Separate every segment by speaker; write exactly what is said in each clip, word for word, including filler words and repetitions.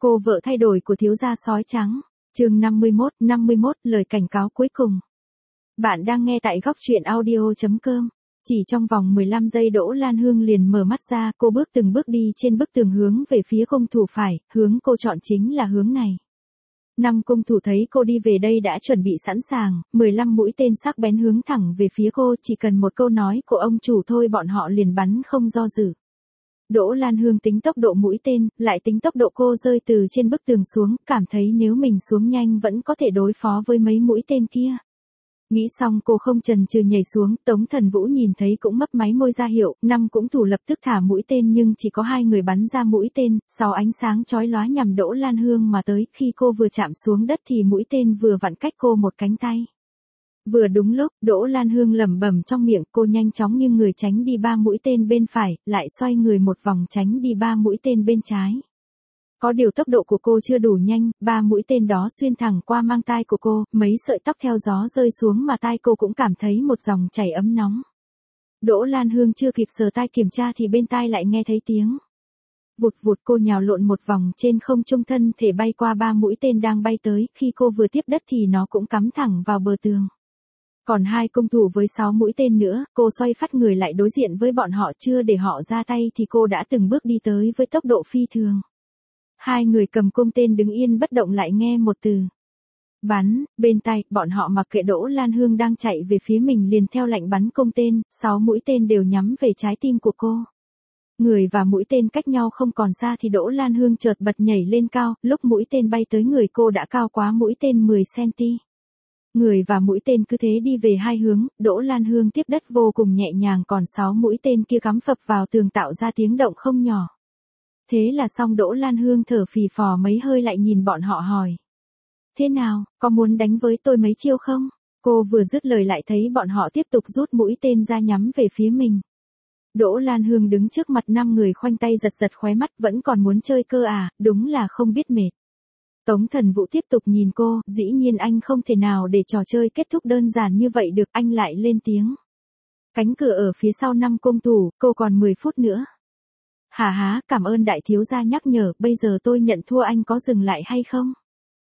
Speaker 1: Cô vợ thay đổi của thiếu gia sói trắng. Chương năm mươi mốt, năm mươi mốt, lời cảnh cáo cuối cùng. Bạn đang nghe tại góc truyện audio chấm com. Chỉ trong vòng mười lăm giây Đỗ Lan Hương liền mở mắt ra, cô bước từng bước đi trên bức tường hướng về phía cung thủ phải, hướng cô chọn chính là hướng này. Năm cung thủ thấy cô đi về đây đã chuẩn bị sẵn sàng, mười lăm mũi tên sắc bén hướng thẳng về phía cô, chỉ cần một câu nói của ông chủ thôi bọn họ liền bắn không do dự. Đỗ Lan Hương tính tốc độ mũi tên, lại tính tốc độ cô rơi từ trên bức tường xuống, cảm thấy nếu mình xuống nhanh vẫn có thể đối phó với mấy mũi tên kia. Nghĩ xong cô không chần chừ nhảy xuống, Tống Thần Vũ nhìn thấy cũng mấp máy môi ra hiệu, năm cũng thủ lập tức thả mũi tên nhưng chỉ có hai người bắn ra mũi tên, sáu ánh sáng chói lóa nhằm Đỗ Lan Hương mà tới, khi cô vừa chạm xuống đất thì mũi tên vừa vặn cách cô một cánh tay. Vừa đúng lúc, Đỗ Lan Hương lẩm bẩm trong miệng, cô nhanh chóng nghiêng người tránh đi ba mũi tên bên phải, lại xoay người một vòng tránh đi ba mũi tên bên trái. Có điều tốc độ của cô chưa đủ nhanh, ba mũi tên đó xuyên thẳng qua mang tai của cô, mấy sợi tóc theo gió rơi xuống mà tai cô cũng cảm thấy một dòng chảy ấm nóng. Đỗ Lan Hương chưa kịp sờ tai kiểm tra thì bên tai lại nghe thấy tiếng. Vụt vụt, cô nhào lộn một vòng trên không trung, thân thể bay qua ba mũi tên đang bay tới, khi cô vừa tiếp đất thì nó cũng cắm thẳng vào bờ tường. Còn hai cung thủ với sáu mũi tên nữa, cô xoay phát người lại đối diện với bọn họ, chưa để họ ra tay thì cô đã từng bước đi tới với tốc độ phi thường. Hai người cầm cung tên đứng yên bất động lại nghe một từ. Bắn, bên tai, bọn họ mặc kệ Đỗ Lan Hương đang chạy về phía mình liền theo lệnh bắn cung tên, sáu mũi tên đều nhắm về trái tim của cô. Người và mũi tên cách nhau không còn xa thì Đỗ Lan Hương chợt bật nhảy lên cao, lúc mũi tên bay tới người cô đã cao quá mũi tên mười xăng-ti-mét. Người và mũi tên cứ thế đi về hai hướng, Đỗ Lan Hương tiếp đất vô cùng nhẹ nhàng, còn sáu mũi tên kia cắm phập vào tường tạo ra tiếng động không nhỏ. Thế là xong. Đỗ Lan Hương thở phì phò mấy hơi lại nhìn bọn họ hỏi. Thế nào, có muốn đánh với tôi mấy chiêu không? Cô vừa dứt lời lại thấy bọn họ tiếp tục rút mũi tên ra nhắm về phía mình. Đỗ Lan Hương đứng trước mặt năm người khoanh tay giật giật khóe mắt, vẫn còn muốn chơi cơ à, đúng là không biết mệt. Tống Thần Vũ tiếp tục nhìn cô, dĩ nhiên anh không thể nào để trò chơi kết thúc đơn giản như vậy được, anh lại lên tiếng. Cánh cửa ở phía sau năm cung thủ, cô còn mười phút nữa. Hà há, cảm ơn đại thiếu gia nhắc nhở, bây giờ tôi nhận thua, anh có dừng lại hay không?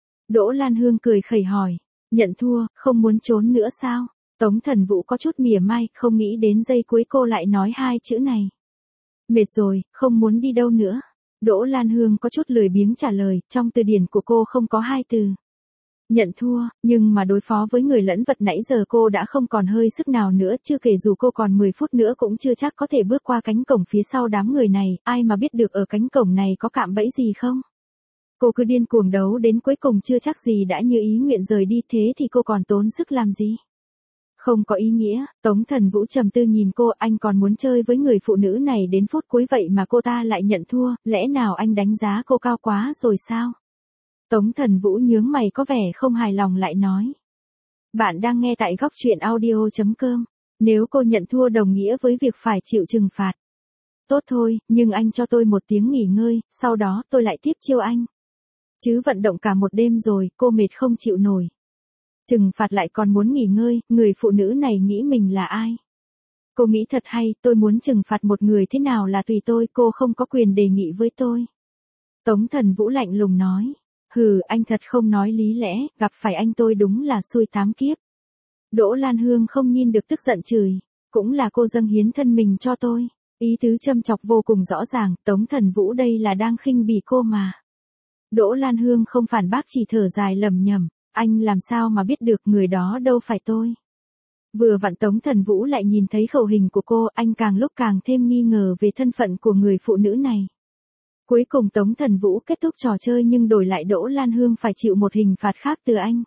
Speaker 1: Đỗ Lan Hương cười khẩy hỏi, nhận thua, không muốn trốn nữa sao? Tống Thần Vũ có chút mỉa mai, không nghĩ đến giây cuối cô lại nói hai chữ này. Mệt rồi, không muốn đi đâu nữa. Đỗ Lan Hương có chút lười biếng trả lời, trong từ điển của cô không có hai từ. Nhận thua, nhưng mà đối phó với người lẫn vật nãy giờ cô đã không còn hơi sức nào nữa, chưa kể dù cô còn mười phút nữa cũng chưa chắc có thể bước qua cánh cổng phía sau đám người này, ai mà biết được ở cánh cổng này có cạm bẫy gì không? Cô cứ điên cuồng đấu đến cuối cùng chưa chắc gì đã như ý nguyện rời đi, thế thì cô còn tốn sức làm gì? Không có ý nghĩa. Tống Thần Vũ trầm tư nhìn cô, anh còn muốn chơi với người phụ nữ này đến phút cuối vậy mà cô ta lại nhận thua, lẽ nào anh đánh giá cô cao quá rồi sao? Tống Thần Vũ nhướng mày có vẻ không hài lòng lại nói. Bạn đang nghe tại góc truyện audio chấm com. Nếu cô nhận thua đồng nghĩa với việc phải chịu trừng phạt. Tốt thôi, nhưng anh cho tôi một tiếng nghỉ ngơi, sau đó tôi lại tiếp chiêu anh. Chứ vận động cả một đêm rồi, cô mệt không chịu nổi. Trừng phạt lại còn muốn nghỉ ngơi, người phụ nữ này nghĩ mình là ai? Cô nghĩ thật hay, tôi muốn trừng phạt một người thế nào là tùy tôi, cô không có quyền đề nghị với tôi. Tống Thần Vũ lạnh lùng nói. Hừ, anh thật không nói lý lẽ, gặp phải anh tôi đúng là xui tám kiếp. Đỗ Lan Hương không nhìn được tức giận chửi. Cũng là cô dâng hiến thân mình cho tôi. Ý tứ châm chọc vô cùng rõ ràng, Tống Thần Vũ đây là đang khinh bỉ cô mà. Đỗ Lan Hương không phản bác, chỉ thở dài lẩm nhẩm. Anh làm sao mà biết được, người đó đâu phải tôi. Vừa vặn Tống Thần Vũ lại nhìn thấy khẩu hình của cô, anh càng lúc càng thêm nghi ngờ về thân phận của người phụ nữ này. Cuối cùng Tống Thần Vũ kết thúc trò chơi nhưng đổi lại Đỗ Lan Hương phải chịu một hình phạt khác từ anh.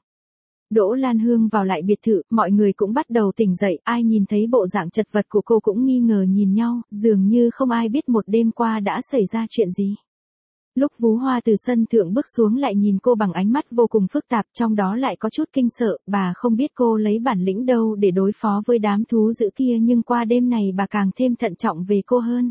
Speaker 1: Đỗ Lan Hương vào lại biệt thự, mọi người cũng bắt đầu tỉnh dậy, ai nhìn thấy bộ dạng chật vật của cô cũng nghi ngờ nhìn nhau, dường như không ai biết một đêm qua đã xảy ra chuyện gì. Lúc Vú Hoa từ sân thượng bước xuống lại nhìn cô bằng ánh mắt vô cùng phức tạp, trong đó lại có chút kinh sợ, bà không biết cô lấy bản lĩnh đâu để đối phó với đám thú dữ kia, nhưng qua đêm này bà càng thêm thận trọng về cô hơn.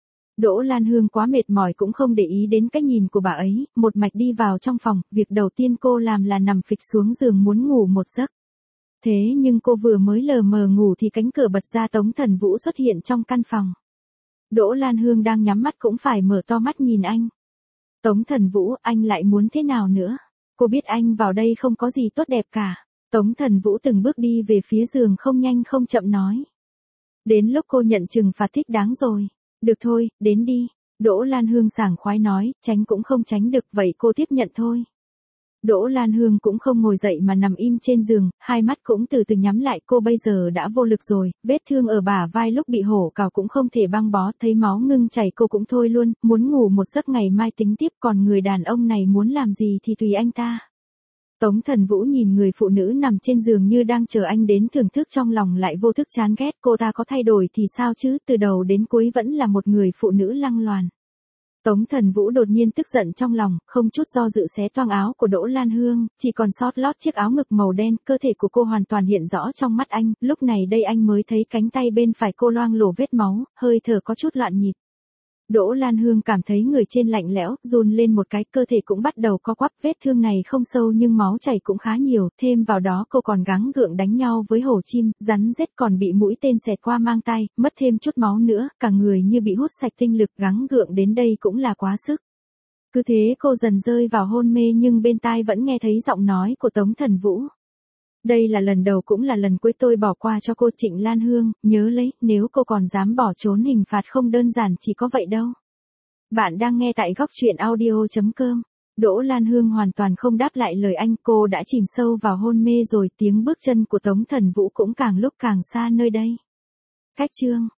Speaker 1: Đỗ Lan Hương quá mệt mỏi cũng không để ý đến cách nhìn của bà ấy, một mạch đi vào trong phòng, việc đầu tiên cô làm là nằm phịch xuống giường muốn ngủ một giấc. Thế nhưng cô vừa mới lờ mờ ngủ thì cánh cửa bật ra, Tống Thần Vũ xuất hiện trong căn phòng. Đỗ Lan Hương đang nhắm mắt cũng phải mở to mắt nhìn anh. Tống Thần Vũ, anh lại muốn thế nào nữa? Cô biết anh vào đây không có gì tốt đẹp cả. Tống Thần Vũ từng bước đi về phía giường không nhanh không chậm nói. Đến lúc cô nhận trừng phạt thích đáng rồi. Được thôi, đến đi. Đỗ Lan Hương sảng khoái nói, tránh cũng không tránh được, vậy cô tiếp nhận thôi. Đỗ Lan Hương cũng không ngồi dậy mà nằm im trên giường, hai mắt cũng từ từ nhắm lại, cô bây giờ đã vô lực rồi, vết thương ở bả vai lúc bị hổ cào cũng không thể băng bó, thấy máu ngưng chảy cô cũng thôi luôn, muốn ngủ một giấc ngày mai tính tiếp, còn người đàn ông này muốn làm gì thì tùy anh ta. Tống Thần Vũ nhìn người phụ nữ nằm trên giường như đang chờ anh đến thưởng thức, trong lòng lại vô thức chán ghét, cô ta có thay đổi thì sao chứ, từ đầu đến cuối vẫn là một người phụ nữ lăng loàn. Tống Thần Vũ đột nhiên tức giận trong lòng, không chút do dự xé toang áo của Đỗ Lan Hương, chỉ còn sót lót chiếc áo ngực màu đen, cơ thể của cô hoàn toàn hiện rõ trong mắt anh, lúc này đây anh mới thấy cánh tay bên phải cô loang lổ vết máu, hơi thở có chút loạn nhịp. Đỗ Lan Hương cảm thấy người trên lạnh lẽo, run lên một cái, cơ thể cũng bắt đầu co quắp, vết thương này không sâu nhưng máu chảy cũng khá nhiều, thêm vào đó cô còn gắng gượng đánh nhau với hổ chim, rắn rết còn bị mũi tên xẹt qua mang tay, mất thêm chút máu nữa, cả người như bị hút sạch tinh lực, gắng gượng đến đây cũng là quá sức. Cứ thế cô dần rơi vào hôn mê nhưng bên tai vẫn nghe thấy giọng nói của Tống Thần Vũ. Đây là lần đầu cũng là lần cuối tôi bỏ qua cho cô, Trịnh Lan Hương, nhớ lấy, nếu cô còn dám bỏ trốn hình phạt không đơn giản chỉ có vậy đâu. Bạn đang nghe tại góc truyện audio chấm com. Đỗ Lan Hương hoàn toàn không đáp lại lời anh, cô đã chìm sâu vào hôn mê rồi, tiếng bước chân của Tống Thần Vũ cũng càng lúc càng xa nơi đây. Cách chương